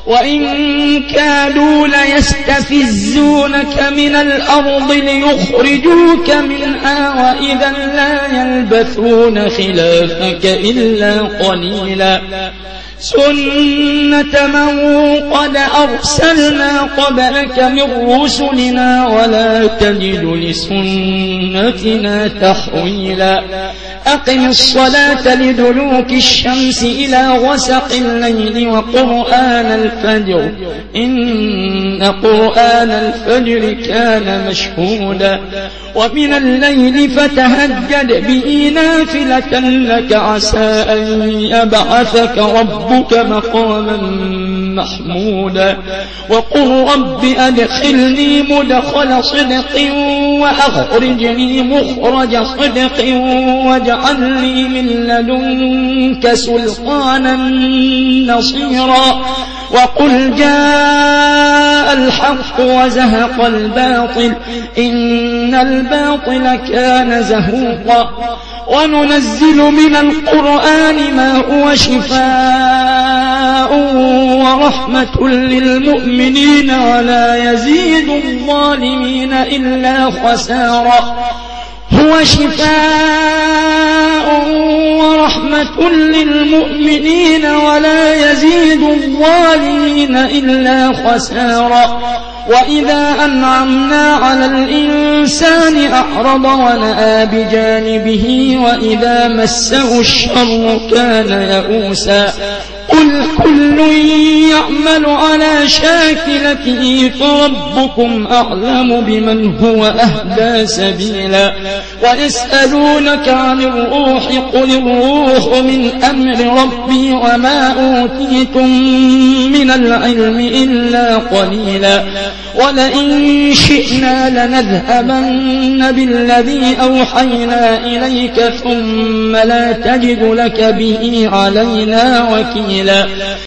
وإن كادوا ليستفزونك من الأرض ليخرجوك منها وإذا لا يلبثون خلافك إلا قليلا سنة من قد أرسلنا قبلك من رسلنا ولا تجد لسنتنا تحويلا أقم الصلاة لدلوك الشمس إلى غسق الليل وقرآن الفجر إن قرآن الفجر كان مشهودا ومن الليل فتهجد به نافلة لك عسى أن يبعثك ربك مقاما محمودا وقل رب أدخلني مدخل صدق وأخرجني مخرج صدق واجعل لي من لدنك سلطانا نصيرا وقل جاء الحق وزهق الباطل إن الباطل كان زهوقا وننزل من القرآن ما هو شفاء ورحمة للمؤمنين ولا يزيد الظالمين إلا خسارا هو شفاء ورحمة للمؤمنين ولا يزيد الظالمين إلا خسارا وإذا أنعمنا على الإنسان أعرض ونأى بجانبه وإذا مسه الشر كان يئوسا قل كل يعمل على شاكلته فربكم أعلم بمن هو أهدى سبيلا ويسألونك عن الروح قل الروح من أمر ربي وما أوتيتم من العلم إلا قليلا ولئن شئنا لنذهبن بالذي أوحينا إليك ثم لا تجد لك به علينا وكيلا